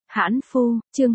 Hãn phu, chương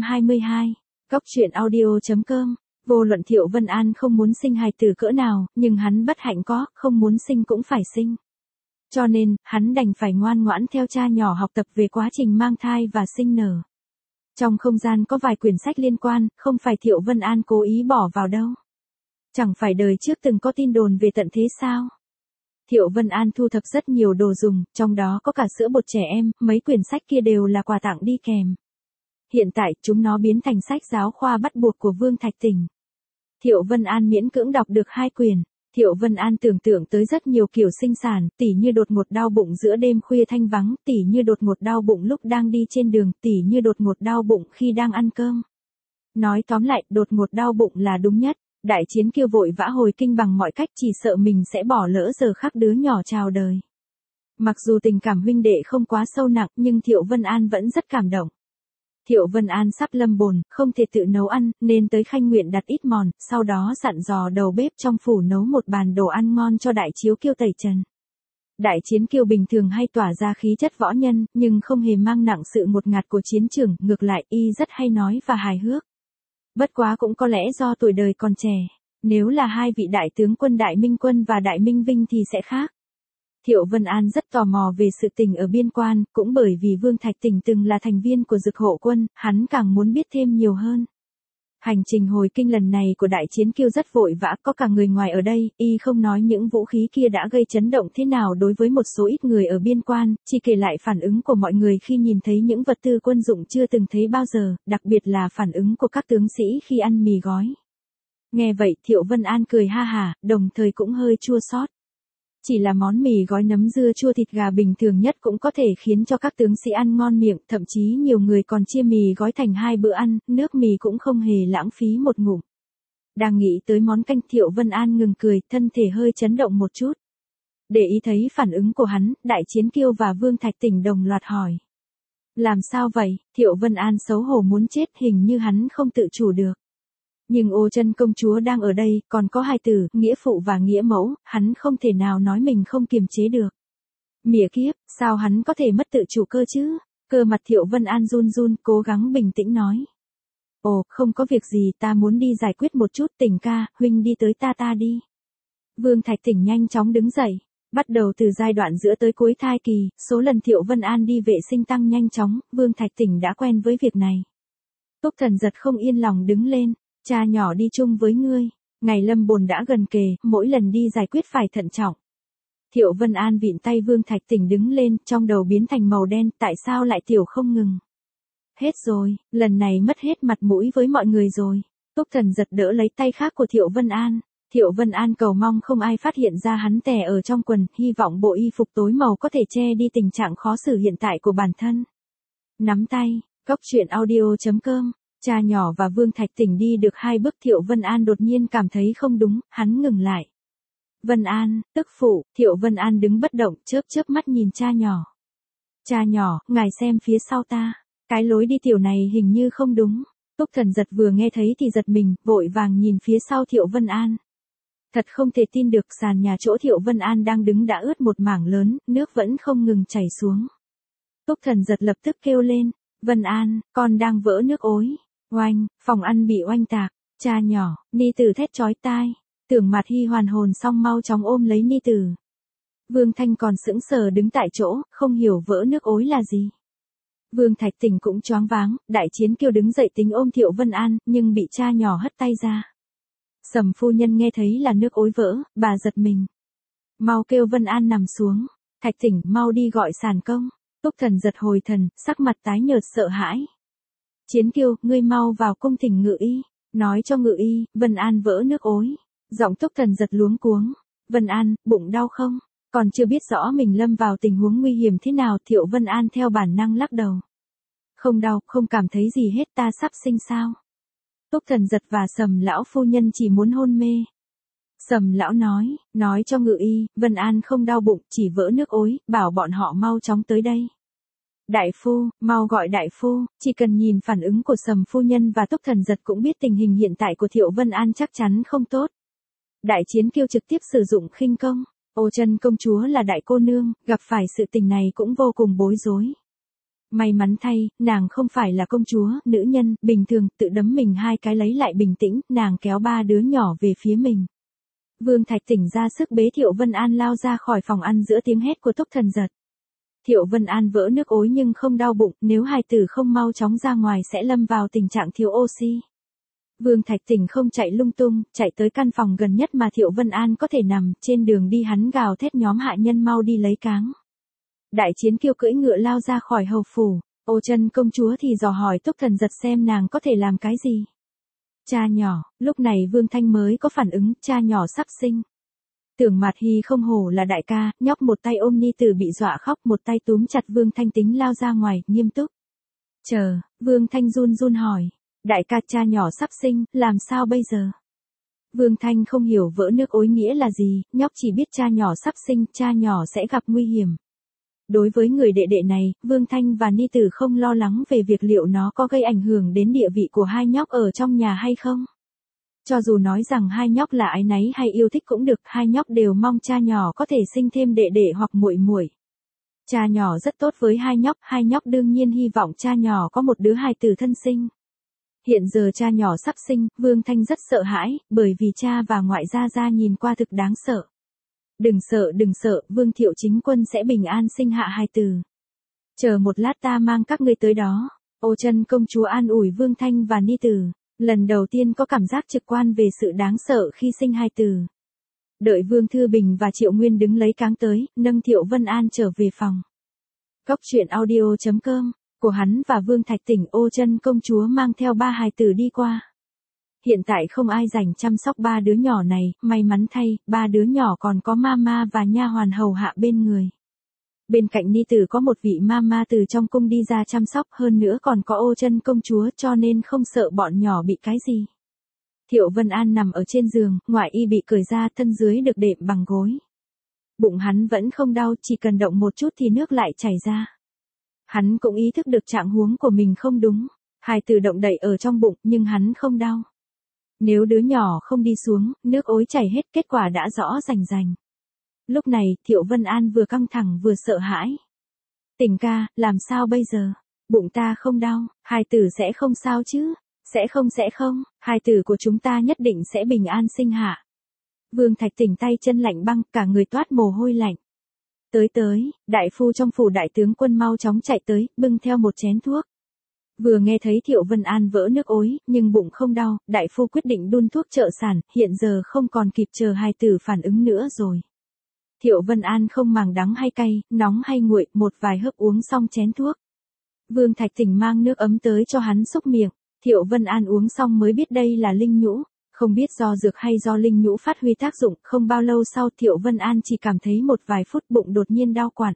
222, Cốc truyện audio.com. Vô luận Thiệu Vân An không muốn sinh hài tử cỡ nào, nhưng hắn bất hạnh có, không muốn sinh cũng phải sinh. Cho nên, hắn đành phải ngoan ngoãn theo cha nhỏ học tập về quá trình mang thai và sinh nở. Trong không gian có vài quyển sách liên quan, không phải Thiệu Vân An cố ý bỏ vào đâu. Chẳng phải đời trước từng có tin đồn về tận thế sao? Thiệu Vân An thu thập rất nhiều đồ dùng, trong đó có cả sữa bột trẻ em, mấy quyển sách kia đều là quà tặng đi kèm. Hiện tại, chúng nó biến thành sách giáo khoa bắt buộc của Vương Thạch Tỉnh. Thiệu Vân An miễn cưỡng đọc được 2 quyển. Thiệu Vân An tưởng tượng tới rất nhiều kiểu sinh sản, tỉ như đột ngột đau bụng giữa đêm khuya thanh vắng, tỉ như đột ngột đau bụng lúc đang đi trên đường, tỉ như đột ngột đau bụng khi đang ăn cơm. Nói tóm lại, đột ngột đau bụng là đúng nhất. Đại Chiến Kiêu vội vã hồi kinh bằng mọi cách, chỉ sợ mình sẽ bỏ lỡ giờ khắc đứa nhỏ chào đời. Mặc dù tình cảm huynh đệ không quá sâu nặng, nhưng Thiệu Vân An vẫn rất cảm động. Thiệu Vân An sắp lâm bồn, không thể tự nấu ăn, nên tới Khanh Nguyện đặt ít mòn, sau đó dặn dò đầu bếp trong phủ nấu một bàn đồ ăn ngon cho Đại Chiếu Kiêu tẩy trần. Đại Chiến Kiêu bình thường hay tỏa ra khí chất võ nhân, nhưng không hề mang nặng sự ngột ngạt của chiến trường, ngược lại y rất hay nói và hài hước. Bất quá cũng có lẽ do tuổi đời còn trẻ, nếu là hai vị đại tướng quân Đại Minh Quân và Đại Minh Vinh thì sẽ khác. Thiệu Vân An rất tò mò về sự tình ở biên quan, cũng bởi vì Vương Thạch Tỉnh từng là thành viên của Dực Hộ Quân, hắn càng muốn biết thêm nhiều hơn. Hành trình hồi kinh lần này của Đại Chiến Kiêu rất vội vã, có cả người ngoài ở đây, y không nói những vũ khí kia đã gây chấn động thế nào đối với một số ít người ở biên quan, chỉ kể lại phản ứng của mọi người khi nhìn thấy những vật tư quân dụng chưa từng thấy bao giờ, đặc biệt là phản ứng của các tướng sĩ khi ăn mì gói. Nghe vậy Thiệu Vân An cười ha hả, đồng thời cũng hơi chua xót. Chỉ là món mì gói nấm dưa chua thịt gà bình thường nhất cũng có thể khiến cho các tướng sĩ ăn ngon miệng, thậm chí nhiều người còn chia mì gói thành 2 bữa ăn, nước mì cũng không hề lãng phí một ngụm. Đang nghĩ tới món canh, Thiệu Vân An ngừng cười, thân thể hơi chấn động một chút. Để ý thấy phản ứng của hắn, Đại Chiến Kiêu và Vương Thạch Tỉnh đồng loạt hỏi. Làm sao vậy? Thiệu Vân An xấu hổ muốn chết, hình như hắn không tự chủ được. Nhưng Ô Chân công chúa đang ở đây, còn có hài tử, nghĩa phụ và nghĩa mẫu, hắn không thể nào nói mình không kiềm chế được. Mỉa kiếp, sao hắn có thể mất tự chủ cơ chứ? Cơ mặt Thiệu Vân An run run, cố gắng bình tĩnh nói. Ồ, không có việc gì, ta muốn đi giải quyết một chút. Tỉnh ca, huynh đi tới ta đi. Vương Thạch Tỉnh nhanh chóng đứng dậy. Bắt đầu từ giai đoạn giữa tới cuối thai kỳ, số lần Thiệu Vân An đi vệ sinh tăng nhanh chóng, Vương Thạch Tỉnh đã quen với việc này. Túc Thần Giật không yên lòng đứng lên. Cha nhỏ đi chung với ngươi, ngày lâm bồn đã gần kề, mỗi lần đi giải quyết phải thận trọng. Thiệu Vân An vịn tay Vương Thạch Tỉnh đứng lên, trong đầu biến thành màu đen, tại sao lại tiểu không ngừng? Hết rồi, lần này mất hết mặt mũi với mọi người rồi. Túc Thần Giật đỡ lấy tay khác của Thiệu Vân An. Thiệu Vân An cầu mong không ai phát hiện ra hắn tè ở trong quần, hy vọng bộ y phục tối màu có thể che đi tình trạng khó xử hiện tại của bản thân. Nắm tay, Cốc truyện audio.com. Cha nhỏ và Vương Thạch Tỉnh đi được 2 bước, Thiệu Vân An đột nhiên cảm thấy không đúng, hắn ngừng lại. Vân An, tức phụ. Thiệu Vân An đứng bất động, chớp mắt nhìn cha nhỏ. Cha nhỏ, ngài xem phía sau ta, cái lối đi tiểu này hình như không đúng. Túc Thần Giật vừa nghe thấy thì giật mình, vội vàng nhìn phía sau Thiệu Vân An. Thật không thể tin được, sàn nhà chỗ Thiệu Vân An đang đứng đã ướt một mảng lớn, nước vẫn không ngừng chảy xuống. Túc Thần Giật lập tức kêu lên, Vân An, con đang vỡ nước ối. Oanh, phòng ăn bị oanh tạc, cha nhỏ, ni tử thét chói tai, Tưởng Mạt Hy hoàn hồn xong mau chóng ôm lấy ni tử. Vương Thanh còn sững sờ đứng tại chỗ, không hiểu vỡ nước ối là gì. Vương Thạch Tỉnh cũng choáng váng, Đại Chiến Kiêu đứng dậy tính ôm Thiệu Vân An, nhưng bị cha nhỏ hất tay ra. Sầm phu nhân nghe thấy là nước ối vỡ, bà giật mình. Mau kêu Vân An nằm xuống, Thạch Tỉnh mau đi gọi sản công. Túc Thần Giật hồi thần, sắc mặt tái nhợt sợ hãi. Chiến Kiêu, ngươi mau vào cung thỉnh ngự y, nói cho ngự y, Vân An vỡ nước ối. Giọng Túc Thần Giật luống cuống. Vân An, bụng đau không? Còn chưa biết rõ mình lâm vào tình huống nguy hiểm thế nào, Thiệu Vân An theo bản năng lắc đầu. Không đau, không cảm thấy gì hết, ta sắp sinh sao? Túc Thần Giật và Sầm lão phu nhân chỉ muốn hôn mê. Sầm lão nói cho ngự y, Vân An không đau bụng, chỉ vỡ nước ối, bảo bọn họ mau chóng tới đây. Đại phu, mau gọi đại phu. Chỉ cần nhìn phản ứng của Sầm phu nhân và Túc Thần Giật cũng biết tình hình hiện tại của Thiệu Vân An chắc chắn không tốt. Đại Chiến Kiêu trực tiếp sử dụng khinh công. Ô Chân công chúa là đại cô nương, gặp phải sự tình này cũng vô cùng bối rối. May mắn thay, nàng không phải là công chúa, nữ nhân, bình thường, tự đấm mình hai cái lấy lại bình tĩnh, nàng kéo ba đứa nhỏ về phía mình. Vương Thạch Tỉnh ra sức bế Thiệu Vân An lao ra khỏi phòng ăn giữa tiếng hét của Túc Thần Giật. Thiệu Vân An vỡ nước ối nhưng không đau bụng, nếu hài tử không mau chóng ra ngoài sẽ lâm vào tình trạng thiếu oxy. Vương Thạch Tỉnh không chạy lung tung, chạy tới căn phòng gần nhất mà Thiệu Vân An có thể nằm, trên đường đi hắn gào thét nhóm hạ nhân mau đi lấy cáng. Đại Chiến Kiêu cưỡi ngựa lao ra khỏi hầu phủ, Ô Chân công chúa thì dò hỏi Túc Thần Giật xem nàng có thể làm cái gì. Cha nhỏ, lúc này Vương Thanh mới có phản ứng, cha nhỏ sắp sinh. Tưởng Mạt Hy không hổ là đại ca, nhóc một tay ôm ni tử bị dọa khóc, một tay túm chặt Vương Thanh tính lao ra ngoài, nghiêm túc. Chờ, Vương Thanh run run hỏi, đại ca cha nhỏ sắp sinh, làm sao bây giờ? Vương Thanh không hiểu vỡ nước ối nghĩa là gì, nhóc chỉ biết cha nhỏ sắp sinh, cha nhỏ sẽ gặp nguy hiểm. Đối với người đệ đệ này, Vương Thanh và ni tử không lo lắng về việc liệu nó có gây ảnh hưởng đến địa vị của hai nhóc ở trong nhà hay không. Cho dù nói rằng hai nhóc là ái náy hay yêu thích cũng được, hai nhóc đều mong cha nhỏ có thể sinh thêm đệ đệ hoặc muội muội. Cha nhỏ rất tốt với hai nhóc đương nhiên hy vọng cha nhỏ có một đứa hài tử thân sinh. Hiện giờ cha nhỏ sắp sinh, Vương Thanh rất sợ hãi, bởi vì cha và ngoại gia nhìn qua thực đáng sợ. Đừng sợ, Vương Thiệu Chính Quân sẽ bình an sinh hạ hài tử. Chờ một lát ta mang các ngươi tới đó. Ô Chân công chúa an ủi Vương Thanh và ni tử. Lần đầu tiên có cảm giác trực quan về sự đáng sợ khi sinh hài tử. Đợi Vương Thư Bình và Triệu Nguyên đứng lấy cáng tới, nâng Thiệu Vân An trở về phòng. Cóc truyện audio.com, của hắn và Vương Thạch Tỉnh Ô Chân công chúa mang theo ba hài tử đi qua. Hiện tại không ai rảnh chăm sóc ba đứa nhỏ này, may mắn thay, ba đứa nhỏ còn có mama và nha hoàn hầu hạ bên người. Bên cạnh ni tử có một vị mama từ trong cung đi ra chăm sóc, hơn nữa còn có Ô Chân công chúa cho nên không sợ bọn nhỏ bị cái gì. Thiệu Vân An nằm ở trên giường, ngoại y bị cởi ra, thân dưới được đệm bằng gối. Bụng hắn vẫn không đau, chỉ cần động một chút thì nước lại chảy ra. Hắn cũng ý thức được trạng huống của mình không đúng, hài tử động đậy ở trong bụng nhưng hắn không đau. Nếu đứa nhỏ không đi xuống, nước ối chảy hết, kết quả đã rõ rành rành. Lúc này, Thiệu Vân An vừa căng thẳng vừa sợ hãi. Tỉnh ca, làm sao bây giờ? Bụng ta không đau, hài tử sẽ không sao chứ? Sẽ không, hài tử của chúng ta nhất định sẽ bình an sinh hạ. Vương Thạch Tỉnh tay chân lạnh băng, cả người toát mồ hôi lạnh. Tới, đại phu trong phủ đại tướng quân mau chóng chạy tới, bưng theo một chén thuốc. Vừa nghe thấy Thiệu Vân An vỡ nước ối, nhưng bụng không đau, đại phu quyết định đun thuốc trợ sản, hiện giờ không còn kịp chờ hài tử phản ứng nữa rồi. Thiệu Vân An không màng đắng hay cay, nóng hay nguội, một vài hớp uống xong chén thuốc. Vương Thạch Tỉnh mang nước ấm tới cho hắn xúc miệng, Thiệu Vân An uống xong mới biết đây là linh nhũ, không biết do dược hay do linh nhũ phát huy tác dụng, không bao lâu sau Thiệu Vân An chỉ cảm thấy một vài phút bụng đột nhiên đau quặn.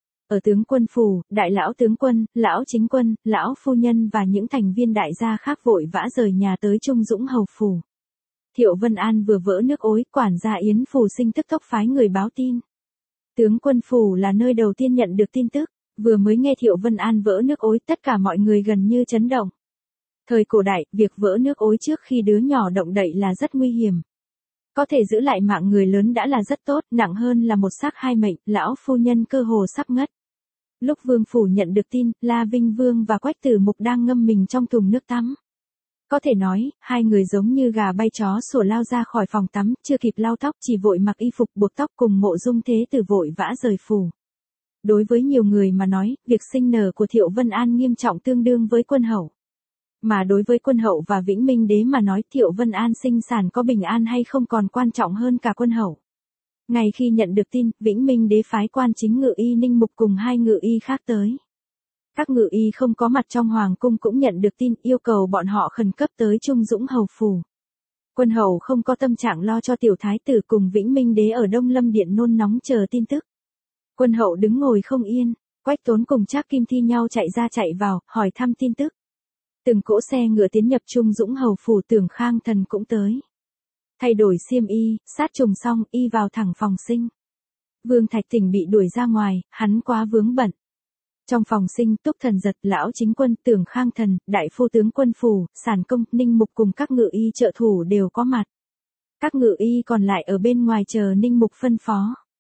Ở tướng quân phủ, đại lão tướng quân, lão chính quân, lão phu nhân và những thành viên đại gia khác vội vã rời nhà tới Trung Dũng hầu phủ. Thiệu Vân An vừa vỡ nước ối, quản gia Yến Phủ Sinh tức tốc phái người báo tin. Tướng quân phủ là nơi đầu tiên nhận được tin tức, vừa mới nghe Thiệu Vân An vỡ nước ối, tất cả mọi người gần như chấn động. Thời cổ đại, việc vỡ nước ối trước khi đứa nhỏ động đậy là rất nguy hiểm. Có thể giữ lại mạng người lớn đã là rất tốt, nặng hơn là một xác hai mệnh, lão phu nhân cơ hồ sắp ngất. Lúc Vương phủ nhận được tin, La Vinh Vương và Quách Tử Mục đang ngâm mình trong thùng nước tắm. Có thể nói, hai người giống như gà bay chó sủa lao ra khỏi phòng tắm, chưa kịp lau tóc chỉ vội mặc y phục buộc tóc cùng Mộ Dung Thế Tử vội vã rời phủ. Đối với nhiều người mà nói, việc sinh nở của Thiệu Vân An nghiêm trọng tương đương với quân hậu. Mà đối với quân hậu và Vĩnh Minh Đế mà nói Thiệu Vân An sinh sản có bình an hay không còn quan trọng hơn cả quân hậu. Ngay khi nhận được tin, Vĩnh Minh Đế phái quan chính ngự y Ninh Mục cùng hai ngự y khác tới. Các ngự y không có mặt trong hoàng cung cũng nhận được tin, yêu cầu bọn họ khẩn cấp tới Trung Dũng hầu phủ. Quân hầu không có tâm trạng lo cho tiểu thái tử cùng Vĩnh Minh Đế ở Đông Lâm Điện nôn nóng chờ tin tức. Quân hậu đứng ngồi không yên, Quách Tốn cùng Trác Kim thi nhau chạy ra chạy vào, hỏi thăm tin tức. Từng cỗ xe ngựa tiến nhập Trung Dũng hầu phủ, Tưởng Khang Thần cũng tới. Thay đổi xiêm y, sát trùng xong, y vào thẳng phòng sinh. Vương Thạch Tỉnh bị đuổi ra ngoài, hắn quá vướng bận. Trong phòng sinh, Túc Thần Giật, lão chính quân, Tưởng Khang Thần, đại phu tướng quân phủ, Sản Công, Ninh Mục cùng các ngự y trợ thủ đều có mặt. Các ngự y còn lại ở bên ngoài chờ Ninh Mục phân phó.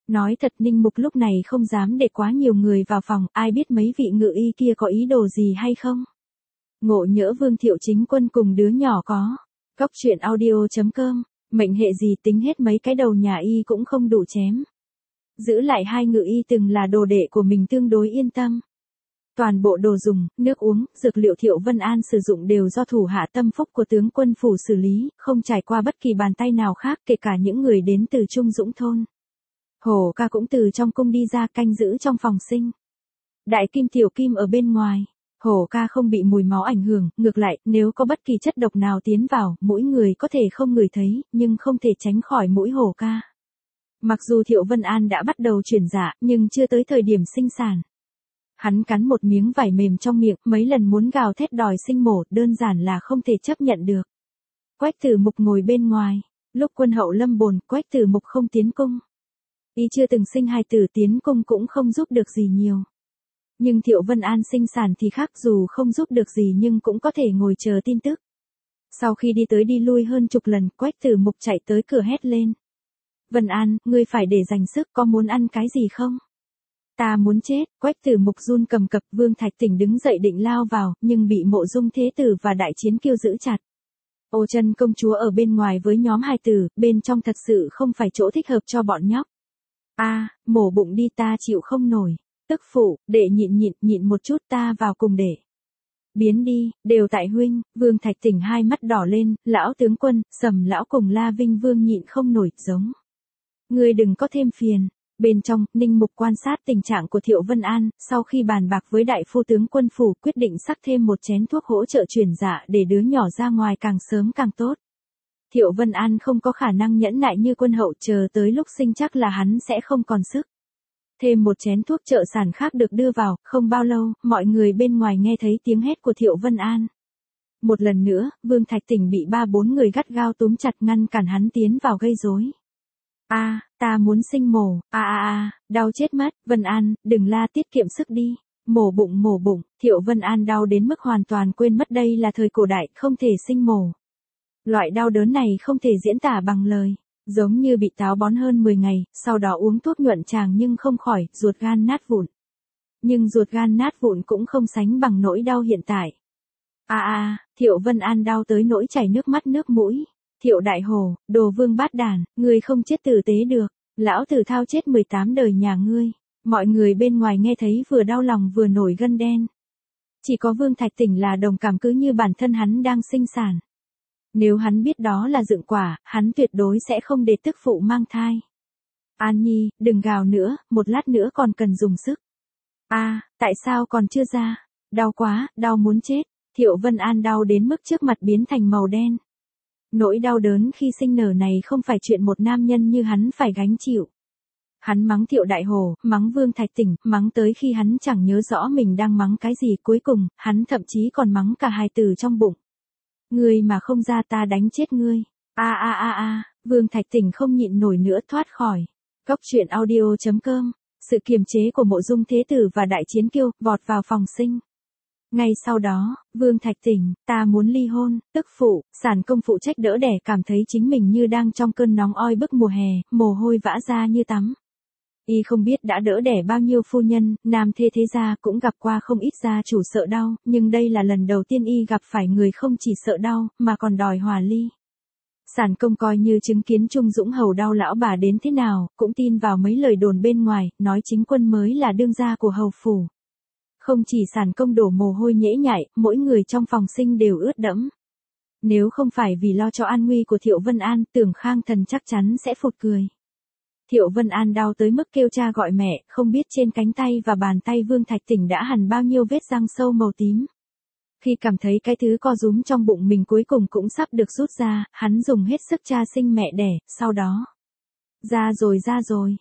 Nói thật Ninh Mục lúc này không dám để quá nhiều người vào phòng, ai biết mấy vị ngự y kia có ý đồ gì hay không. Ngộ nhỡ Vương Thiệu Chính Quân cùng đứa nhỏ có. Cóc truyện audio.com, mệnh hệ gì tính hết mấy cái đầu nhà y cũng không đủ chém. Giữ lại hai ngự y từng là đồ đệ của mình tương đối yên tâm. Toàn bộ đồ dùng, nước uống, dược liệu Thiệu Vân An sử dụng đều do thủ hạ tâm phúc của tướng quân phủ xử lý, không trải qua bất kỳ bàn tay nào khác, kể cả những người đến từ Trung Dũng thôn. Hổ ca cũng từ trong cung đi ra canh giữ trong phòng sinh. Đại kim tiểu kim ở bên ngoài. Hổ ca không bị mùi máu ảnh hưởng, ngược lại, nếu có bất kỳ chất độc nào tiến vào, mỗi người có thể không ngửi thấy, nhưng không thể tránh khỏi mũi hổ ca. Mặc dù Thiệu Vân An đã bắt đầu chuyển dạ, nhưng chưa tới thời điểm sinh sản. Hắn cắn một miếng vải mềm trong miệng, mấy lần muốn gào thét đòi sinh mổ, đơn giản là không thể chấp nhận được. Quách Tử Mục ngồi bên ngoài, lúc quân hậu lâm bồn, Quách Tử Mục không tiến cung. Y chưa từng sinh hài tử, tiến cung cũng không giúp được gì nhiều. Nhưng Thiệu Vân An sinh sản thì khác, dù không giúp được gì nhưng cũng có thể ngồi chờ tin tức. Sau khi đi tới đi lui hơn chục lần, Quách Tử Mục chạy tới cửa hét lên. Vân An, ngươi phải để dành sức, có muốn ăn cái gì không? Ta muốn chết. Quách Tử Mục run cầm cập. Vương Thạch Tỉnh đứng dậy định lao vào, nhưng bị Mộ Dung Thế Tử và Đại Chiến Kiêu giữ chặt. Ô Chân công chúa ở bên ngoài với nhóm hài tử, bên trong thật sự không phải chỗ thích hợp cho bọn nhóc. Mổ bụng đi, ta chịu không nổi. Tức phụ, đệ nhịn một chút, ta vào cùng đệ. Biến đi, đều tại huynh. Vương Thạch Tỉnh hai mắt đỏ lên, lão tướng quân, Sầm lão cùng La Vinh Vương nhịn không nổi, giống. Ngươi đừng có thêm phiền. Bên trong, Ninh Mục quan sát tình trạng của Thiệu Vân An, sau khi bàn bạc với đại phu tướng quân phủ, quyết định sắc thêm một chén thuốc hỗ trợ chuyển dạ để đứa nhỏ ra ngoài càng sớm càng tốt. Thiệu Vân An không có khả năng nhẫn nại như quân hậu, chờ tới lúc sinh chắc là hắn sẽ không còn sức. Thêm một chén thuốc trợ sản khác được đưa vào, không bao lâu, mọi người bên ngoài nghe thấy tiếng hét của Thiệu Vân An. Một lần nữa, Vương Thạch Tỉnh bị 3-4 người gắt gao túm chặt ngăn cản hắn tiến vào gây rối. Ta muốn sinh mổ, đau chết mất. Vân An, đừng la, tiết kiệm sức đi. Mổ bụng. Thiệu Vân An đau đến mức hoàn toàn quên mất đây là thời cổ đại, không thể sinh mổ. Loại đau đớn này không thể diễn tả bằng lời. Giống như bị táo bón hơn 10 ngày, sau đó uống thuốc nhuận tràng nhưng không khỏi, ruột gan nát vụn. Nhưng ruột gan nát vụn cũng không sánh bằng nỗi đau hiện tại. Thiệu Vân An đau tới nỗi chảy nước mắt nước mũi. Thiệu Đại Hồ, đồ vương bát đàn, ngươi không chết tử tế được. Lão tử thao chết 18 đời nhà ngươi. Mọi người bên ngoài nghe thấy vừa đau lòng vừa nổi gân đen. Chỉ có Vương Thạch Tỉnh là đồng cảm, cứ như bản thân hắn đang sinh sản. Nếu hắn biết đó là dựng quả, hắn tuyệt đối sẽ không để tức phụ mang thai. An Nhi, đừng gào nữa, một lát nữa còn cần dùng sức. Tại sao còn chưa ra? Đau quá, đau muốn chết. Thiệu Vân An đau đến mức trước mặt biến thành màu đen. Nỗi đau đớn khi sinh nở này không phải chuyện một nam nhân như hắn phải gánh chịu. Hắn mắng Thiệu Đại Hồ, mắng Vương Thạch Tỉnh, mắng tới khi hắn chẳng nhớ rõ mình đang mắng cái gì, cuối cùng, hắn thậm chí còn mắng cả hài tử trong bụng. Ngươi mà không ra ta đánh chết ngươi. Vương Thạch Tỉnh không nhịn nổi nữa thoát khỏi. Cóc truyện audio.com, sự kiềm chế của Mộ Dung Thế Tử và Đại Chiến Kiêu, vọt vào phòng sinh. Ngay sau đó, Vương Thạch Tỉnh, ta muốn ly hôn. Tức phụ, sản công phụ trách đỡ đẻ cảm thấy chính mình như đang trong cơn nóng oi bức mùa hè, mồ hôi vã ra như tắm. Y không biết đã đỡ đẻ bao nhiêu phu nhân, nam thê thế gia cũng gặp qua không ít gia chủ sợ đau, nhưng đây là lần đầu tiên y gặp phải người không chỉ sợ đau, mà còn đòi hòa ly. Sản công coi như chứng kiến Trung Dũng hầu đau lão bà đến thế nào, cũng tin vào mấy lời đồn bên ngoài, nói chính quân mới là đương gia của hầu phủ. Không chỉ Sản công đổ mồ hôi nhễ nhại, mỗi người trong phòng sinh đều ướt đẫm. Nếu không phải vì lo cho an nguy của Thiệu Vân An, Tưởng Khang Thần chắc chắn sẽ phụt cười. Thiệu Vân An đau tới mức kêu cha gọi mẹ, không biết trên cánh tay và bàn tay Vương Thạch Tỉnh đã hằn bao nhiêu vết răng sâu màu tím. Khi cảm thấy cái thứ co rúm trong bụng mình cuối cùng cũng sắp được rút ra, hắn dùng hết sức cha sinh mẹ đẻ, sau đó. Ra rồi,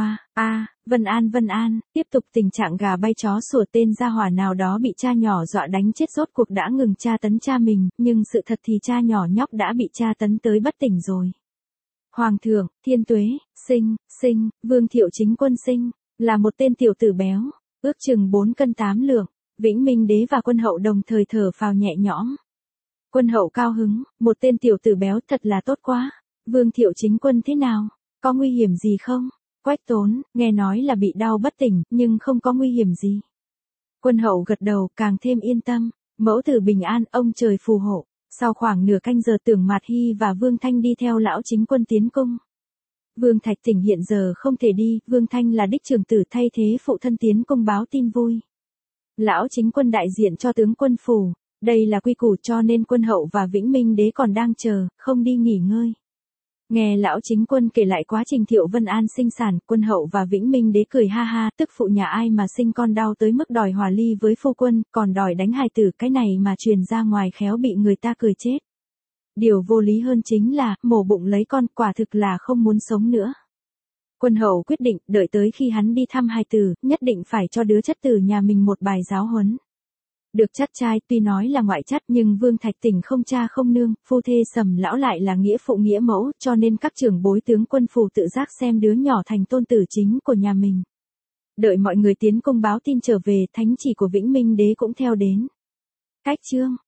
Vân An, tiếp tục tình trạng gà bay chó sủa, tên gia hỏa nào đó bị cha nhỏ dọa đánh chết rốt cuộc đã ngừng tra tấn cha mình, nhưng sự thật thì cha nhỏ nhóc đã bị tra tấn tới bất tỉnh rồi. Hoàng thượng, thiên tuế, sinh, Vương Thiệu Chính Quân sinh, là một tên tiểu tử béo, ước chừng 4 cân 8 lượng, Vĩnh Minh đế và quân hậu đồng thời thở phào nhẹ nhõm. Quân hậu cao hứng, một tên tiểu tử béo thật là tốt quá. Vương Thiệu Chính Quân thế nào? Có nguy hiểm gì không? Quách Tốn, nghe nói là bị đau bất tỉnh, nhưng không có nguy hiểm gì. Quân hậu gật đầu, càng thêm yên tâm. Mẫu tử bình an, ông trời phù hộ. Sau khoảng nửa canh giờ Tưởng Mạt Hy và Vương Thanh đi theo lão chính quân tiến cung. Vương Thạch Tỉnh hiện giờ không thể đi, Vương Thanh là đích trưởng tử thay thế phụ thân tiến cung báo tin vui. Lão chính quân đại diện cho tướng quân phủ, đây là quy củ cho nên quân hậu và Vĩnh Minh đế còn đang chờ, không đi nghỉ ngơi. Nghe lão chính quân kể lại quá trình Thiệu Vân An sinh sản, quân hậu và Vĩnh Minh đế cười ha ha, tức phụ nhà ai mà sinh con đau tới mức đòi hòa ly với phu quân, còn đòi đánh hài tử, cái này mà truyền ra ngoài khéo bị người ta cười chết. Điều vô lý hơn chính là, mổ bụng lấy con, quả thực là không muốn sống nữa. Quân hậu quyết định, đợi tới khi hắn đi thăm hài tử, nhất định phải cho đứa chất tử nhà mình một bài giáo huấn. Được chắt trai, tuy nói là ngoại chắt nhưng Vương Thạch Tỉnh không cha không nương, phu thê Sầm lão lại là nghĩa phụ nghĩa mẫu, cho nên các trưởng bối tướng quân phủ tự giác xem đứa nhỏ thành tôn tử chính của nhà mình. Đợi mọi người tiến cung báo tin trở về, thánh chỉ của Vĩnh Minh đế cũng theo đến. Cách chương